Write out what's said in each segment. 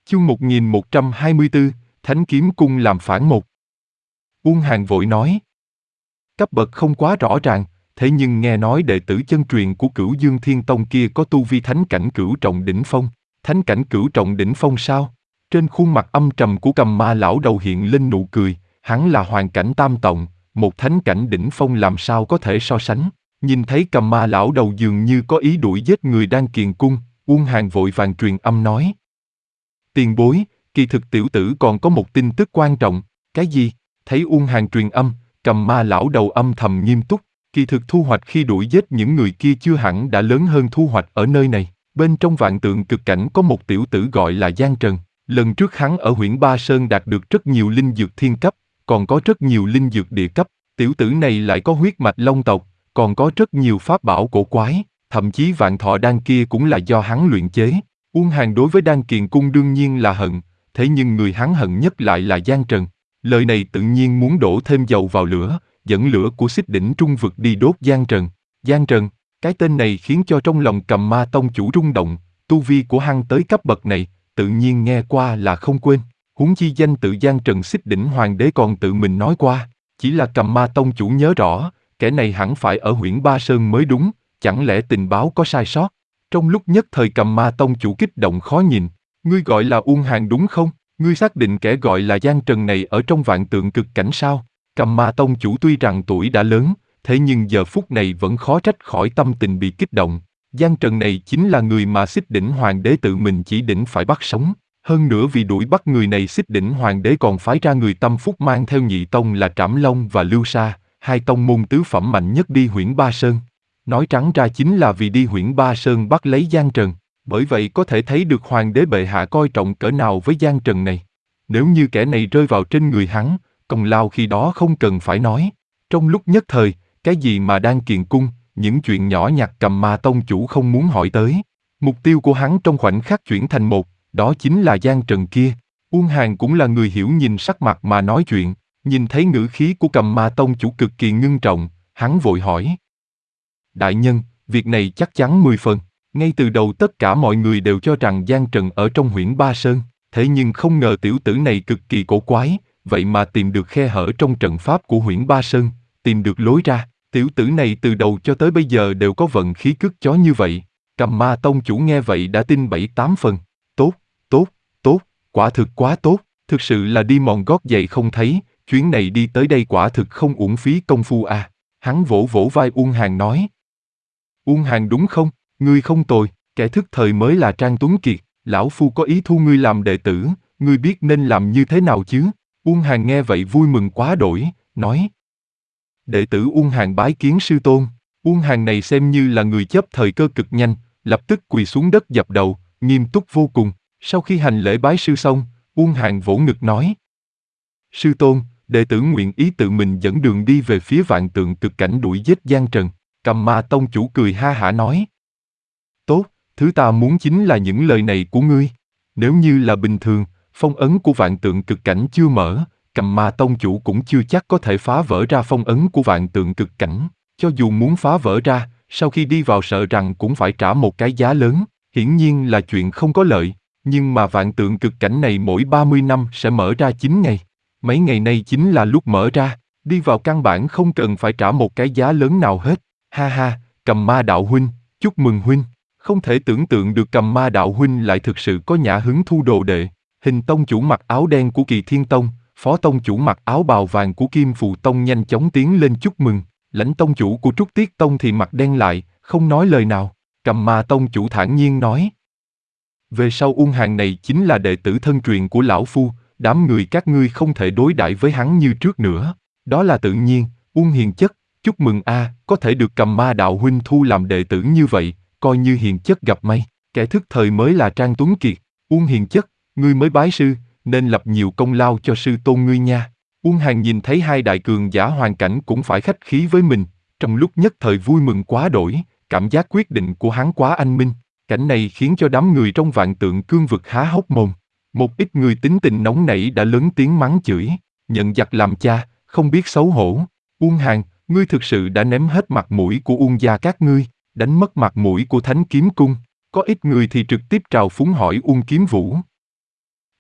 Chương 1124, Thánh Kiếm Cung làm phản một. Uông Hàn vội nói. Cấp bậc không quá rõ ràng, thế nhưng nghe nói đệ tử chân truyền của Cửu Dương Thiên Tông kia có tu vi thánh cảnh cửu trọng đỉnh phong. Thánh cảnh cửu trọng đỉnh phong sao? Trên khuôn mặt âm trầm của Cầm Ma lão đầu hiện lên nụ cười, hắn là hoàn cảnh tam tòng, một thánh cảnh đỉnh phong làm sao có thể so sánh. Nhìn thấy Cầm Ma lão đầu dường như có ý đuổi giết người đang kiền cung, Uông Hàn vội vàng truyền âm nói. Tiền bối, kỳ thực tiểu tử còn có một tin tức quan trọng. Cái gì? Thấy Uông Hàn truyền âm, Cầm Ma lão đầu âm thầm nghiêm túc. Kỳ thực thu hoạch khi đuổi giết những người kia chưa hẳn đã lớn hơn thu hoạch ở nơi này. Bên trong vạn tượng cực cảnh có một tiểu tử gọi là Giang Trần. Lần trước hắn ở Huyễn Ba Sơn đạt được rất nhiều linh dược thiên cấp, còn có rất nhiều linh dược địa cấp. Tiểu tử này lại có huyết mạch Long tộc, còn có rất nhiều pháp bảo cổ quái, thậm chí vạn thọ đan kia cũng là do hắn luyện chế. Uông Hàn đối với Đan Kiền Cung đương nhiên là hận, thế nhưng người hắn hận nhất lại là Giang Trần. Lời này tự nhiên muốn đổ thêm dầu vào lửa, dẫn lửa của Xích Đỉnh Trung Vực đi đốt Giang Trần. Giang Trần, cái tên này khiến cho trong lòng Cầm Ma tông chủ rung động, tu vi của hắn tới cấp bậc này, tự nhiên nghe qua là không quên. Huống chi danh tự Giang Trần Xích Đỉnh Hoàng đế còn tự mình nói qua, chỉ là Cầm Ma tông chủ nhớ rõ, kẻ này hẳn phải ở Huyễn Ba Sơn mới đúng, chẳng lẽ tình báo có sai sót? Trong lúc nhất thời Cầm Ma tông chủ kích động khó nhìn, ngươi gọi là Uông Hàn đúng không? Ngươi xác định kẻ gọi là Giang Trần này ở trong vạn tượng cực cảnh sao? Cầm Ma tông chủ tuy rằng tuổi đã lớn, thế nhưng giờ phút này vẫn khó trách khỏi tâm tình bị kích động. Giang Trần này chính là người mà Xích Đỉnh Hoàng đế tự mình chỉ định phải bắt sống. Hơn nữa vì đuổi bắt người này Xích Đỉnh Hoàng đế còn phái ra người tâm phúc mang theo nhị tông là Trảm Long và Lưu Sa, hai tông môn tứ phẩm mạnh nhất đi Huyễn Ba Sơn. Nói trắng ra chính là vì đi Huyễn Ba Sơn bắt lấy Giang Trần. Bởi vậy có thể thấy được Hoàng đế bệ hạ coi trọng cỡ nào với Giang Trần này. Nếu như kẻ này rơi vào trên người hắn, công lao khi đó không cần phải nói. Trong lúc nhất thời, cái gì mà Đan Kiền Cung, những chuyện nhỏ nhặt Cầm Ma tông chủ không muốn hỏi tới. Mục tiêu của hắn trong khoảnh khắc chuyển thành một, đó chính là Giang Trần kia. Uông Hàn cũng là người hiểu nhìn sắc mặt mà nói chuyện, nhìn thấy ngữ khí của Cầm Ma tông chủ cực kỳ ngưng trọng, hắn vội hỏi. Đại nhân, việc này chắc chắn 10 phần. Ngay từ đầu tất cả mọi người đều cho rằng Giang Trần ở trong Huyễn Ba Sơn, thế nhưng không ngờ tiểu tử này cực kỳ cổ quái, vậy mà tìm được khe hở trong trận pháp của Huyễn Ba Sơn, tìm được lối ra. Tiểu tử này từ đầu cho tới bây giờ đều có vận khí cứt chó như vậy. Cầm Ma tông chủ nghe vậy đã tin 7-8 phần. Tốt, tốt, tốt, quả thực quá tốt, thực sự là đi mòn gót giày không thấy, chuyến này đi tới đây quả thực không uổng phí công phu à. Hắn vỗ vỗ vai Uông Hàn nói. Uông Hàn đúng không? Ngươi không tồi, kẻ thức thời mới là Trang Tuấn Kiệt, lão phu có ý thu ngươi làm đệ tử, ngươi biết nên làm như thế nào chứ? Uông Hàn nghe vậy vui mừng quá đổi, nói. Đệ tử Uông Hàn bái kiến sư tôn. Uông Hàn này xem như là người chấp thời cơ cực nhanh, lập tức quỳ xuống đất dập đầu, nghiêm túc vô cùng. Sau khi hành lễ bái sư xong, Uông Hàn vỗ ngực nói. Sư tôn, đệ tử nguyện ý tự mình dẫn đường đi về phía vạn tượng cực cảnh đuổi giết Giang Trần. Cầm Ma tông chủ cười ha hả nói. Tốt, thứ ta muốn chính là những lời này của ngươi. Nếu như là bình thường, phong ấn của vạn tượng cực cảnh chưa mở, Cầm Ma tông chủ cũng chưa chắc có thể phá vỡ ra phong ấn của vạn tượng cực cảnh. Cho dù muốn phá vỡ ra, sau khi đi vào sợ rằng cũng phải trả một cái giá lớn, hiển nhiên là chuyện không có lợi. Nhưng mà vạn tượng cực cảnh này mỗi 30 năm sẽ mở ra 9 ngày. Mấy ngày nay chính là lúc mở ra, đi vào căn bản không cần phải trả một cái giá lớn nào hết. Ha ha, Cầm Ma đạo huynh, chúc mừng huynh. Không thể tưởng tượng được Cầm Ma đạo huynh lại thực sự có nhã hứng thu đồ đệ. Hình tông chủ mặc áo đen của Kỳ Thiên Tông, phó tông chủ mặc áo bào vàng của Kim Phù Tông nhanh chóng tiến lên chúc mừng. Lãnh tông chủ của Trúc Tiết Tông thì mặt đen lại, không nói lời nào. Cầm Ma tông chủ thản nhiên nói. Về sau Uông Hàn này chính là đệ tử thân truyền của lão phu, đám người các ngươi không thể đối đãi với hắn như trước nữa. Đó là tự nhiên, Uông hiền chất, chúc mừng a, có thể được Cầm Ma đạo huynh thu làm đệ tử như vậy, coi như hiền chất gặp may. Kẻ thức thời mới là Trang Tuấn Kiệt. Uông hiền chất, ngươi mới bái sư, nên lập nhiều công lao cho sư tôn ngươi nha. Uông Hàn nhìn thấy hai đại cường giả hoàn cảnh cũng phải khách khí với mình, trong lúc nhất thời vui mừng quá đổi, cảm giác quyết định của hắn quá anh minh. Cảnh này khiến cho đám người trong vạn tượng cương vực há hốc mồm. Một ít người tính tình nóng nảy đã lớn tiếng mắng chửi, nhận giặc làm cha, không biết xấu hổ. Uông Hàn, ngươi thực sự đã ném hết mặt mũi của Uông gia các ngươi, đánh mất mặt mũi của Thánh Kiếm Cung. Có ít người thì trực tiếp trào phúng hỏi Uông Kiếm Vũ.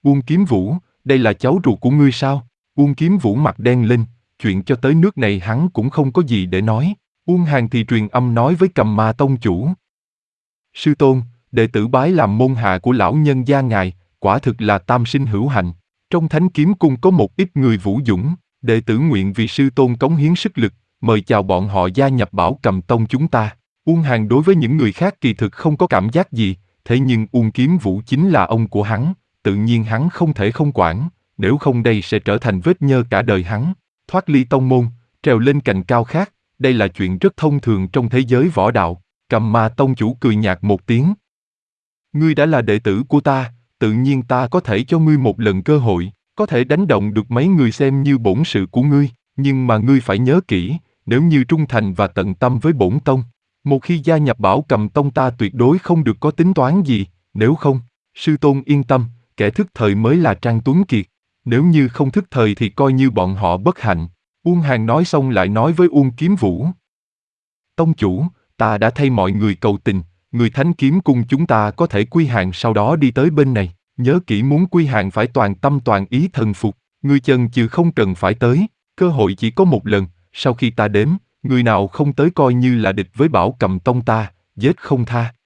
Uông Kiếm Vũ, đây là cháu ruột của ngươi sao? Uông Kiếm Vũ mặt đen lên, chuyện cho tới nước này hắn cũng không có gì để nói. Uông Hàn thì truyền âm nói với Cầm Ma tông chủ. Sư tôn, đệ tử bái làm môn hạ của lão nhân gia ngài, quả thực là tam sinh hữu hạnh. Trong Thánh Kiếm Cung có một ít người vũ dũng, đệ tử nguyện vì sư tôn cống hiến sức lực, mời chào bọn họ gia nhập Bảo Cầm tông chúng ta. Uông Hàn đối với những người khác kỳ thực không có cảm giác gì, thế nhưng Uông Kiếm Vũ chính là ông của hắn, tự nhiên hắn không thể không quản, nếu không đây sẽ trở thành vết nhơ cả đời hắn. Thoát ly tông môn, trèo lên cành cao khác, đây là chuyện rất thông thường trong thế giới võ đạo. Cầm Ma tông chủ cười nhạt một tiếng. Ngươi đã là đệ tử của ta, tự nhiên ta có thể cho ngươi một lần cơ hội, có thể đánh động được mấy người xem như bổn sự của ngươi, nhưng mà ngươi phải nhớ kỹ, nếu như trung thành và tận tâm với bổn tông, một khi gia nhập Bảo Cầm tông ta tuyệt đối không được có tính toán gì, nếu không, sư tôn yên tâm, kẻ thức thời mới là Trang Tuấn Kiệt, nếu như không thức thời thì coi như bọn họ bất hạnh. Uông Hàn nói xong lại nói với Uông Kiếm Vũ. Tông chủ, ta đã thay mọi người cầu tình, người Thánh Kiếm Cung chúng ta có thể quy hàng sau đó đi tới bên này, nhớ kỹ muốn quy hàng phải toàn tâm toàn ý thần phục, ngươi chân chứ không cần phải tới, cơ hội chỉ có một lần, sau khi ta đếm, người nào không tới coi như là địch với Bảo Cầm tông ta, giết không tha.